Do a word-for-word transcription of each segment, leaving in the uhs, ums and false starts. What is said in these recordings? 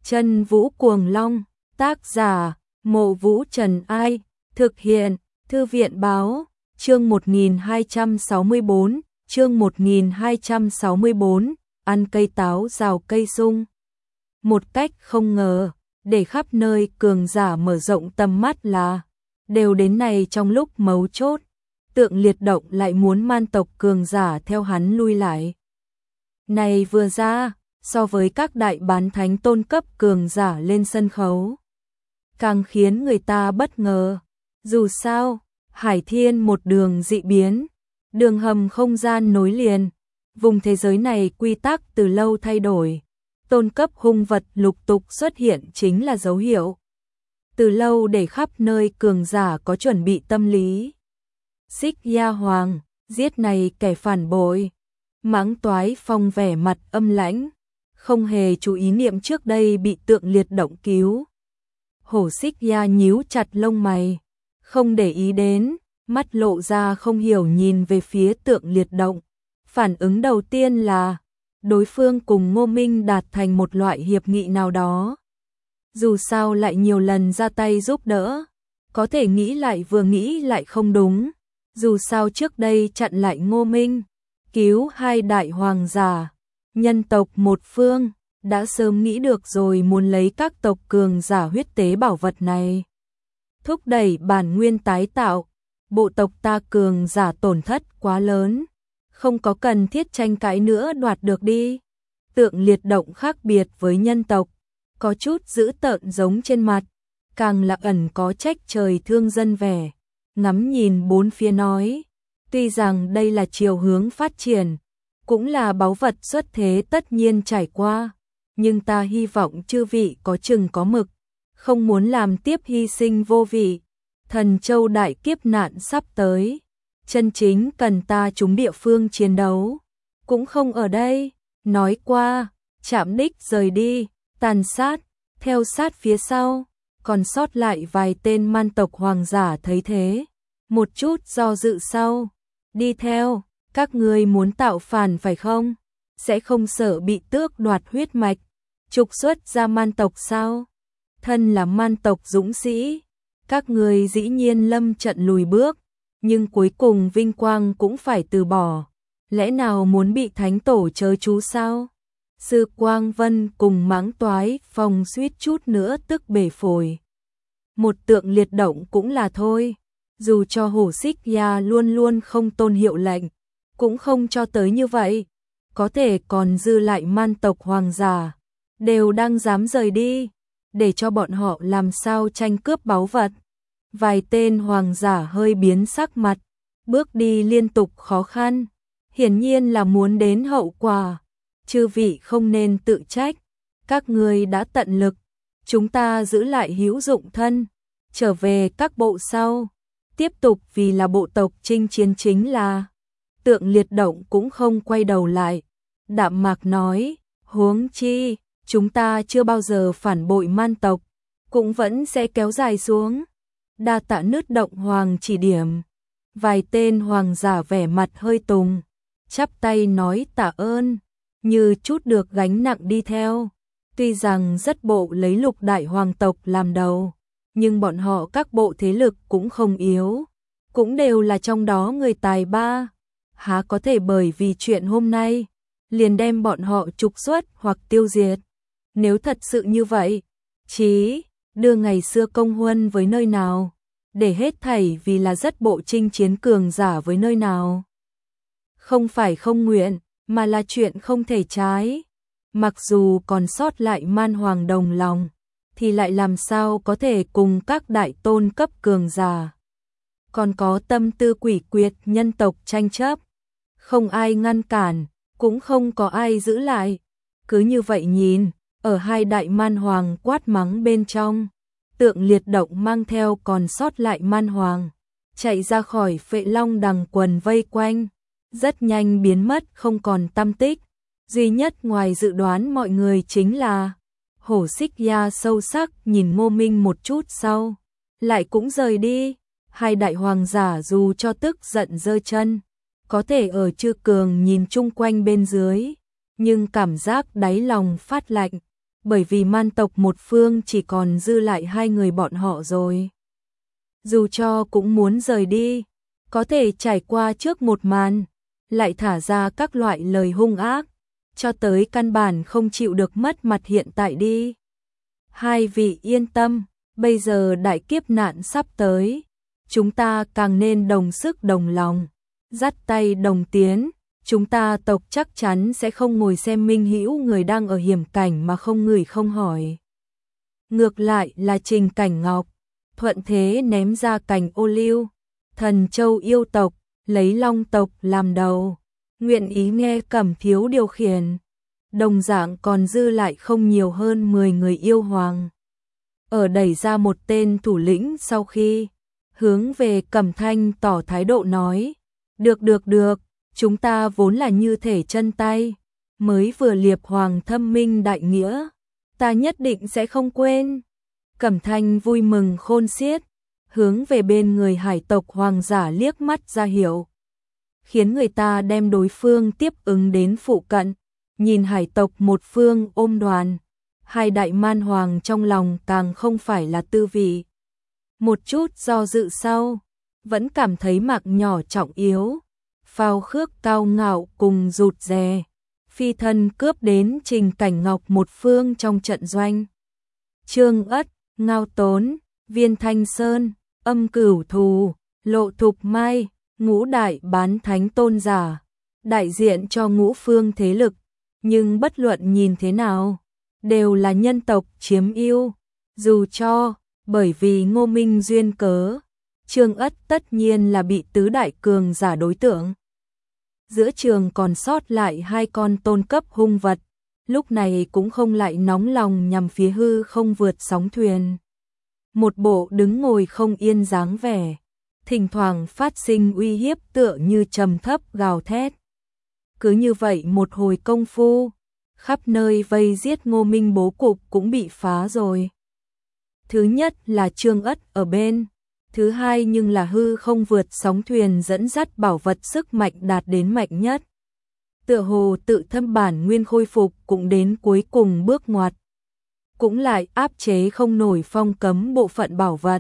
Chân Vũ Cuồng Long, tác giả, Mộ Vũ Trần Ai, thực hiện, Thư viện báo, chương một nghìn hai trăm sáu mươi tư, chương một nghìn hai trăm sáu mươi tư, ăn cây táo rào cây sung. Một cách không ngờ, để khắp nơi cường giả mở rộng tầm mắt là, đều đến này trong lúc mấu chốt, Tượng Liệt Động lại muốn man tộc cường giả theo hắn lui lại. Này vừa ra, so với các đại bán thánh tôn cấp cường giả lên sân khấu, càng khiến người ta bất ngờ. Dù sao, Hải Thiên một đường dị biến, đường hầm không gian nối liền, vùng thế giới này quy tắc từ lâu thay đổi, tôn cấp hung vật lục tục xuất hiện chính là dấu hiệu từ lâu để khắp nơi cường giả có chuẩn bị tâm lý. Xích Nha Hoàng, giết này kẻ phản bội. Mãng Toái Phong vẻ mặt âm lãnh, không hề chú ý niệm trước đây bị Tượng Liệt Động cứu. Hổ Xích Nha nhíu chặt lông mày, không để ý đến, mắt lộ ra không hiểu nhìn về phía Tượng Liệt Động. Phản ứng đầu tiên là, đối phương cùng Ngô Minh đạt thành một loại hiệp nghị nào đó. Dù sao lại nhiều lần ra tay giúp đỡ, có thể nghĩ lại vừa nghĩ lại không đúng. Dù sao trước đây chặn lại Ngô Minh, cứu hai đại hoàng giả, nhân tộc một phương, đã sớm nghĩ được rồi muốn lấy các tộc cường giả huyết tế bảo vật này. Thúc đẩy bản nguyên tái tạo, bộ tộc ta cường giả tổn thất quá lớn, không có cần thiết tranh cãi nữa đoạt được đi. Tượng Liệt Động khác biệt với nhân tộc, có chút dữ tợn giống trên mặt, càng là ẩn có trách trời thương dân vẻ. Ngắm nhìn bốn phía nói, tuy rằng đây là chiều hướng phát triển, cũng là báu vật xuất thế tất nhiên trải qua, nhưng ta hy vọng chư vị có chừng có mực, không muốn làm tiếp hy sinh vô vị. Thần Châu đại kiếp nạn sắp tới, chân chính cần ta trúng địa phương chiến đấu, cũng không ở đây. Nói qua, chạm đích rời đi, tàn sát, theo sát phía sau. Còn sót lại vài tên man tộc hoàng giả thấy thế, một chút do dự sau, đi theo. Các ngươi muốn tạo phản phải không? Sẽ không sợ bị tước đoạt huyết mạch, trục xuất ra man tộc sao? Thân là man tộc dũng sĩ, các ngươi dĩ nhiên lâm trận lùi bước, nhưng cuối cùng vinh quang cũng phải từ bỏ. Lẽ nào muốn bị thánh tổ chớ chú sao? Sư Quang Vân cùng Mãng Toái Phong suýt chút nữa tức bể phổi. Một Tượng Liệt Động cũng là thôi, dù cho Hổ Xích Nha luôn luôn không tôn hiệu lệnh, cũng không cho tới như vậy. Có thể còn dư lại man tộc hoàng giả, đều đang dám rời đi, để cho bọn họ làm sao tranh cướp báu vật. Vài tên hoàng giả hơi biến sắc mặt, bước đi liên tục khó khăn, hiển nhiên là muốn đến hậu quả. Chư vị không nên tự trách, các ngươi đã tận lực, chúng ta giữ lại hữu dụng thân, trở về các bộ sau, tiếp tục vì là bộ tộc chinh chiến chính là. Tượng Liệt Động cũng không quay đầu lại, đạm mạc nói, huống chi, chúng ta chưa bao giờ phản bội man tộc, cũng vẫn sẽ kéo dài xuống. Đa tạ Nứt Động Hoàng chỉ điểm. Vài tên hoàng giả vẻ mặt hơi tùng, chắp tay nói tạ ơn, như chút được gánh nặng đi theo. Tuy rằng rất bộ lấy lục đại hoàng tộc làm đầu, nhưng bọn họ các bộ thế lực cũng không yếu, cũng đều là trong đó người tài ba. Há có thể bởi vì chuyện hôm nay, liền đem bọn họ trục xuất hoặc tiêu diệt. Nếu thật sự như vậy, chí đưa ngày xưa công huân với nơi nào, để hết thảy vì là rất bộ chinh chiến cường giả với nơi nào. Không phải không nguyện, mà là chuyện không thể trái. Mặc dù còn sót lại man hoàng đồng lòng, thì lại làm sao có thể cùng các đại tôn cấp cường giả. Còn có tâm tư quỷ quyệt nhân tộc tranh chấp. Không ai ngăn cản, cũng không có ai giữ lại. Cứ như vậy nhìn, ở hai đại man hoàng quát mắng bên trong, Tượng Liệt Động mang theo còn sót lại man hoàng, chạy ra khỏi Phệ Long đằng quần vây quanh, rất nhanh biến mất không còn tăm tích. Duy nhất ngoài dự đoán mọi người chính là Hổ Xích Nha sâu sắc nhìn Ngô Minh một chút sau, lại cũng rời đi. Hai đại hoàng giả dù cho tức giận giơ chân, có thể ở Chư Cường nhìn chung quanh bên dưới, nhưng cảm giác đáy lòng phát lạnh. bởi vì man tộc một phương chỉ còn dư lại hai người bọn họ rồi. Dù cho cũng muốn rời đi, có thể trải qua trước một màn, lại thả ra các loại lời hung ác, cho tới căn bản không chịu được mất mặt hiện tại đi. Hai vị yên tâm, bây giờ đại kiếp nạn sắp tới, chúng ta càng nên đồng sức đồng lòng, dắt tay đồng tiến, chúng ta tộc chắc chắn sẽ không ngồi xem minh hữu người đang ở hiểm cảnh mà không ngửi không hỏi. Ngược lại là Trình Cảnh Ngọc, thuận thế ném ra cành ô liu, thần châu yêu tộc, lấy long tộc làm đầu, nguyện ý nghe Cẩm Thiếu điều khiển. Đồng dạng còn dư lại không nhiều hơn mười người yêu hoàng. Ở đẩy ra một tên thủ lĩnh sau khi hướng về Cẩm Thanh tỏ thái độ nói, được được được, chúng ta vốn là như thể chân tay, mới vừa liệp hoàng thâm minh đại nghĩa, ta nhất định sẽ không quên. Cẩm Thanh vui mừng khôn xiết, hướng về bên người hải tộc hoàng giả liếc mắt ra hiệu, khiến người ta đem đối phương tiếp ứng đến phụ cận. Nhìn hải tộc một phương ôm đoàn, hai đại man hoàng trong lòng càng không phải là tư vị. Một chút do dự sau, vẫn cảm thấy Mạc Nhỏ trọng yếu, phao khước cao ngạo cùng rụt rè, phi thân cướp đến Trình Cảnh Ngọc một phương trong trận doanh. Trương Ất, Ngao Tốn, Viên Thanh Sơn, Âm Cửu Thù, Lộ Thục Mai, ngũ đại bán thánh tôn giả, đại diện cho ngũ phương thế lực. Nhưng bất luận nhìn thế nào, đều là nhân tộc chiếm ưu, dù cho, bởi vì Ngô Minh duyên cớ, Trương Ất tất nhiên là bị tứ đại cường giả đối tượng. Giữa trường còn sót lại hai con tôn cấp hung vật, lúc này cũng không lại nóng lòng nhằm phía hư không vượt sóng thuyền. Một bộ đứng ngồi không yên dáng vẻ, thỉnh thoảng phát sinh uy hiếp tựa như trầm thấp gào thét. Cứ như vậy một hồi công phu, khắp nơi vây giết Ngô Minh bố cục cũng bị phá rồi. Thứ nhất là Trương Ất ở bên, thứ hai nhưng là hư không vượt sóng thuyền dẫn dắt bảo vật sức mạnh đạt đến mạnh nhất. Tựa hồ tự thâm bản nguyên khôi phục cũng đến cuối cùng bước ngoặt. Cũng lại áp chế không nổi phong cấm bộ phận bảo vật.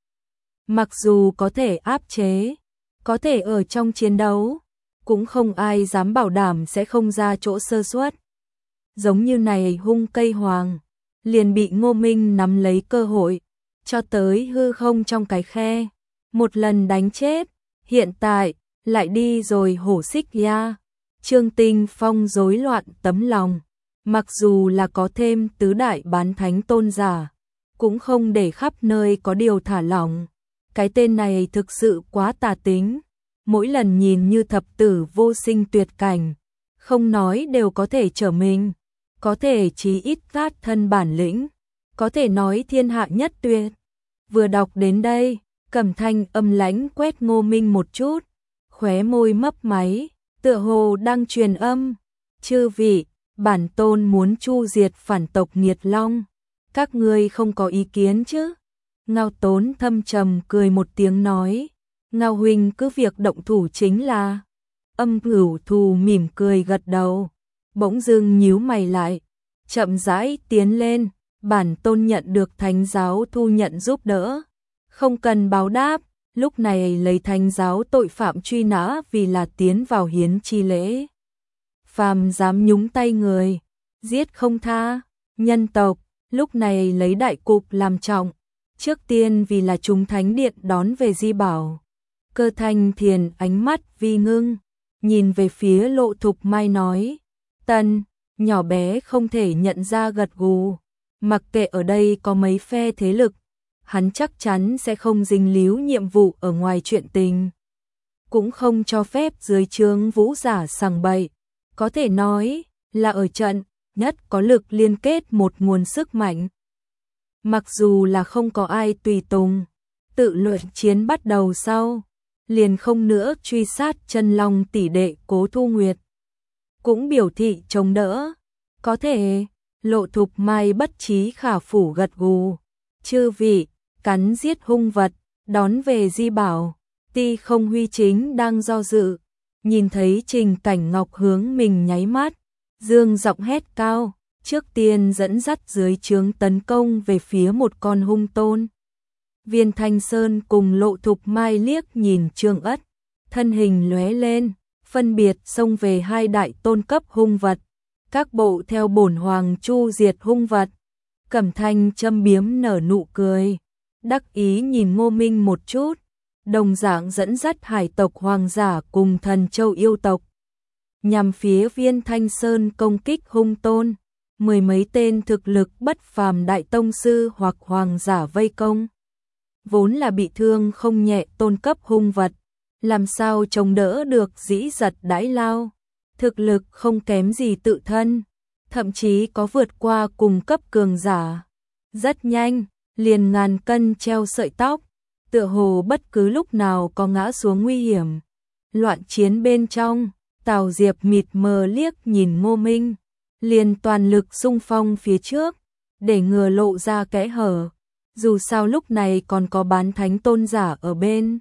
Mặc dù có thể áp chế, có thể ở trong chiến đấu, cũng không ai dám bảo đảm sẽ không ra chỗ sơ suất. Giống như này hung cây hoàng, liền bị Ngô Minh nắm lấy cơ hội, cho tới hư không trong cái khe, một lần đánh chết, hiện tại, lại đi rồi hổ xích ya. Trương Tinh Phong rối loạn tấm lòng, mặc dù là có thêm tứ đại bán thánh tôn giả, cũng không để khắp nơi có điều thả lỏng. Cái tên này thực sự quá tà tính. Mỗi lần nhìn như thập tử vô sinh tuyệt cảnh, không nói đều có thể trở mình, có thể chí ít gát thân bản lĩnh, có thể nói thiên hạ nhất tuyệt. Vừa đọc đến đây, Cẩm Thanh âm lãnh quét Ngô Minh một chút, khóe môi mấp máy, tựa hồ đang truyền âm, chư vị, bản tôn muốn chu diệt phản tộc nghiệt long, các ngươi không có ý kiến chứ? Ngao Tốn thâm trầm cười một tiếng nói, Ngao huynh cứ việc động thủ chính là. Âm Cửu Thù mỉm cười gật đầu, bỗng dưng nhíu mày lại, chậm rãi tiến lên, bản tôn nhận được thánh giáo thu nhận giúp đỡ, không cần báo đáp, lúc này lấy thánh giáo tội phạm truy nã vì là tiến vào hiến chi lễ. Phàm dám nhúng tay người, giết không tha, nhân tộc, lúc này lấy đại cục làm trọng, trước tiên vì là chúng thánh điện đón về di bảo. Cơ Thanh Thiền ánh mắt vi ngưng, nhìn về phía Lộ Thục Mai nói, Tân, nhỏ bé không thể nhận ra gật gù, mặc kệ ở đây có mấy phe thế lực, hắn chắc chắn sẽ không dính líu nhiệm vụ ở ngoài chuyện tình. Cũng không cho phép dưới trướng vũ giả sằng bậy, có thể nói là ở trận nhất có lực liên kết một nguồn sức mạnh. Mặc dù là không có ai tùy tùng, tự luận chiến bắt đầu sau, liền không nữa truy sát chân long tỷ đệ Cố Thu Nguyệt. Cũng biểu thị chống đỡ, có thể, Lộ Thục Mai bất trí khả phủ gật gù, chư vị, cắn giết hung vật, đón về di bảo. Ti Không Huy chính đang do dự, nhìn thấy Trình Cảnh Ngọc hướng mình nháy mắt, dương giọng hét cao, trước tiên dẫn dắt dưới trướng tấn công về phía một con hung tôn. Viên Thanh Sơn cùng Lộ Thục Mai liếc nhìn Trương Ất, thân hình lóe lên, phân biệt xông về hai đại tôn cấp hung vật, các bộ theo bổn hoàng chu diệt hung vật. Cẩm Thanh châm biếm nở nụ cười, đắc ý nhìn Ngô Minh một chút, đồng dạng dẫn dắt hải tộc hoàng giả cùng thần châu yêu tộc, nhằm phía Viên Thanh Sơn công kích hung tôn. Mười mấy tên thực lực bất phàm đại tông sư hoặc hoàng giả vây công, vốn là bị thương không nhẹ tôn cấp hung vật, làm sao chống đỡ được dĩ giật đãi lao, thực lực không kém gì tự thân, thậm chí có vượt qua cùng cấp cường giả. Rất nhanh, liền ngàn cân treo sợi tóc, tựa hồ bất cứ lúc nào có ngã xuống nguy hiểm. Loạn chiến bên trong, Tào Diệp mịt mờ liếc nhìn Ngô Minh, liền toàn lực xung phong phía trước, để ngừa lộ ra kẽ hở, dù sao lúc này còn có bán thánh tôn giả ở bên.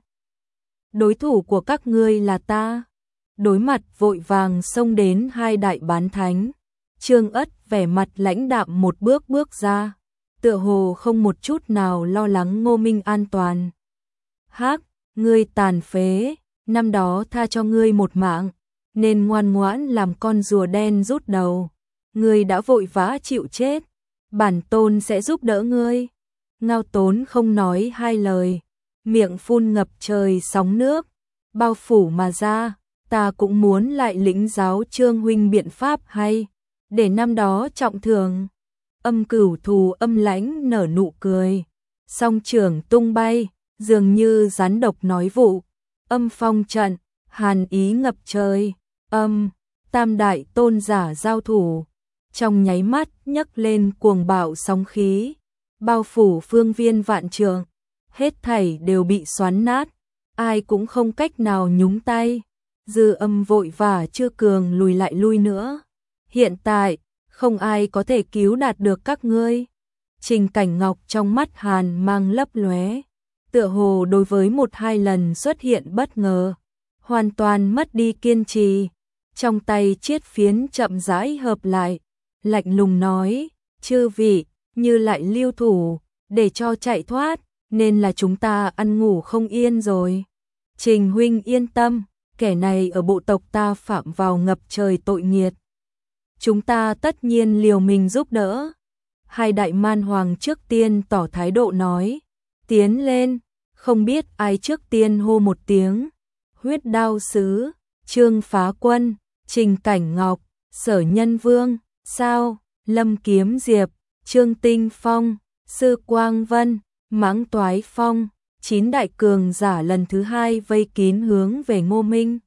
Đối thủ của các ngươi là ta. Đối mặt vội vàng xông đến hai đại bán thánh, Trương Ất vẻ mặt lãnh đạm một bước bước ra, tựa hồ không một chút nào lo lắng Ngô Minh an toàn. Hắc, ngươi tàn phế, năm đó tha cho ngươi một mạng, nên ngoan ngoãn làm con rùa đen rút đầu. Ngươi đã vội vã chịu chết, bản tôn sẽ giúp đỡ ngươi. Ngao Tốn không nói hai lời, miệng phun ngập trời sóng nước, bao phủ mà ra. Ta cũng muốn lại lĩnh giáo Trương huynh biện pháp hay, để năm đó trọng thường. Âm Cửu Thù âm lãnh nở nụ cười, song trưởng tung bay, dường như rắn độc nói vụ. Âm phong trận, hàn ý ngập trời, âm, tam đại tôn giả giao thủ, trong nháy mắt nhấc lên cuồng bạo sóng khí, bao phủ phương viên vạn trượng, hết thảy đều bị xoắn nát, ai cũng không cách nào nhúng tay. Dư Âm vội và chưa cường lùi lại lui nữa. Hiện tại, không ai có thể cứu đạt được các ngươi. Trình Cảnh Ngọc trong mắt hàn mang lấp lóe, tựa hồ đối với một hai lần xuất hiện bất ngờ, hoàn toàn mất đi kiên trì. Trong tay chiết phiến chậm rãi hợp lại, lạnh lùng nói, chư vị, như lại lưu thủ, để cho chạy thoát, nên là chúng ta ăn ngủ không yên rồi. Trình huynh yên tâm, kẻ này ở bộ tộc ta phạm vào ngập trời tội nghiệt. Chúng ta tất nhiên liều mình giúp đỡ. Hai đại man hoàng trước tiên tỏ thái độ nói, tiến lên, không biết ai trước tiên hô một tiếng. Huyết Đao Sứ, Trương Phá Quân, Trình Cảnh Ngọc, Sở Nhân Vương, Sao, Lâm Kiếm Diệp, Trương Tinh Phong, Sư Quang Vân, Mãng Toái Phong, chín đại cường giả lần thứ hai vây kín hướng về Ngô Minh.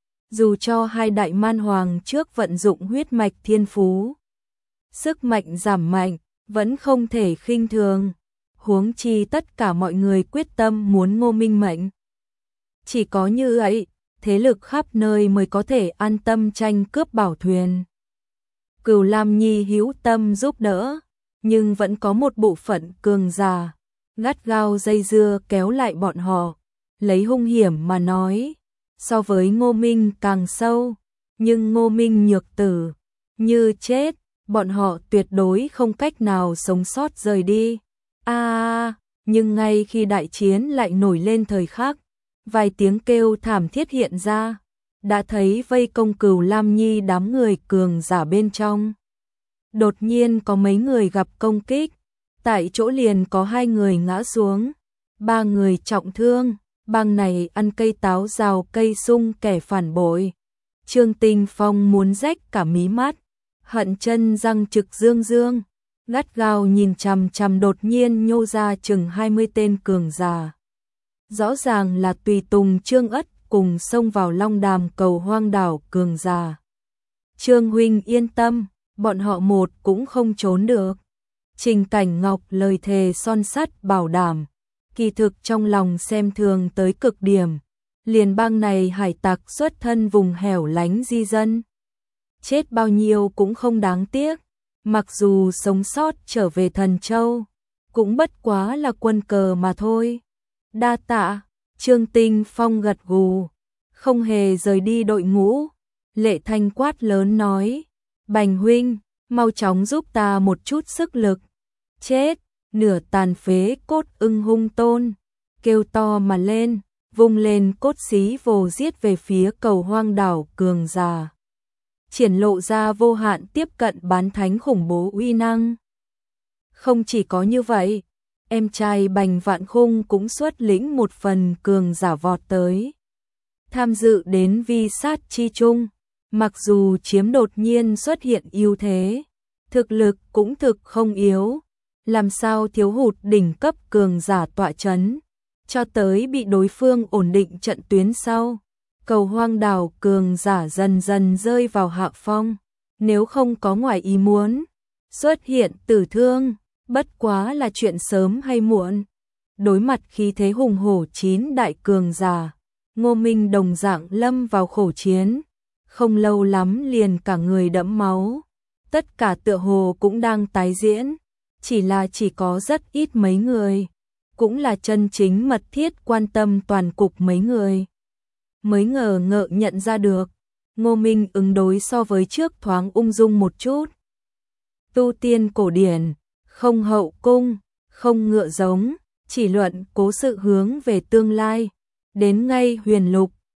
Dù cho hai đại man hoàng trước vận dụng huyết mạch thiên phú, sức mạnh giảm mạnh, vẫn không thể khinh thường, huống chi tất cả mọi người quyết tâm muốn Ngô Minh mệnh. Chỉ có như vậy, thế lực khắp nơi mới có thể an tâm tranh cướp bảo thuyền. Cửu Lam Nhi hữu tâm giúp đỡ, nhưng vẫn có một bộ phận cường giả gắt gao dây dưa kéo lại bọn họ, lấy hung hiểm mà nói, so với Ngô Minh càng sâu, nhưng Ngô Minh nhược tử, như chết, bọn họ tuyệt đối không cách nào sống sót rời đi. A, à, nhưng ngay khi đại chiến lại nổi lên thời khắc, vài tiếng kêu thảm thiết hiện ra, đã thấy vây công Cửu Lam Nhi đám người cường giả bên trong. Đột nhiên có mấy người gặp công kích, tại chỗ liền có hai người ngã xuống, ba người trọng thương, bang này ăn cây táo rào cây sung kẻ phản bội. Trương Tinh Phong muốn rách cả mí mắt, hận chân răng trực dương dương, gắt gao nhìn chằm chằm đột nhiên nhô ra chừng hai mươi tên cường giả. Rõ ràng là tùy tùng Trương Ất cùng xông vào Long Đàm cầu hoang đảo cường giả. Trương huynh yên tâm, bọn họ một cũng không trốn được. Trình Cảnh Ngọc lời thề son sắt bảo đảm, kỳ thực trong lòng xem thường tới cực điểm, liền bang này hải tặc xuất thân vùng hẻo lánh di dân. Chết bao nhiêu cũng không đáng tiếc, mặc dù sống sót trở về Thần Châu, cũng bất quá là quân cờ mà thôi. Đa tạ, Trương Tinh Phong gật gù, không hề rời đi đội ngũ, Lệ Thanh quát lớn nói, Bành huynh, mau chóng giúp ta một chút sức lực. Chết, nửa tàn phế cốt ưng hung tôn, kêu to mà lên, vung lên cốt xí vồ giết về phía Cầu Hoang đảo cường giả. Triển lộ ra vô hạn tiếp cận bán thánh khủng bố uy năng. Không chỉ có như vậy, em trai Bành Vạn Khung cũng xuất lĩnh một phần cường giả vọt tới. Tham dự đến vi sát chi chung, mặc dù chiếm đột nhiên xuất hiện ưu thế, thực lực cũng thực không yếu, làm sao thiếu hụt đỉnh cấp cường giả tọa chấn, cho tới bị đối phương ổn định trận tuyến sau. Cầu Hoang đảo cường giả dần dần rơi vào hạ phong, nếu không có ngoài ý muốn, xuất hiện tử thương, bất quá là chuyện sớm hay muộn. Đối mặt khí thế hùng hổ chín đại cường giả, Ngô Minh đồng dạng lâm vào khổ chiến, không lâu lắm liền cả người đẫm máu. Tất cả tựa hồ cũng đang tái diễn, chỉ là chỉ có rất ít mấy người, cũng là chân chính mật thiết quan tâm toàn cục mấy người mới ngờ ngợ nhận ra được, Ngô Minh ứng đối so với trước thoáng ung dung một chút. Tu tiên cổ điển, không hậu cung, không ngựa giống, chỉ luận cố sự hướng về tương lai, đến ngay huyền lục,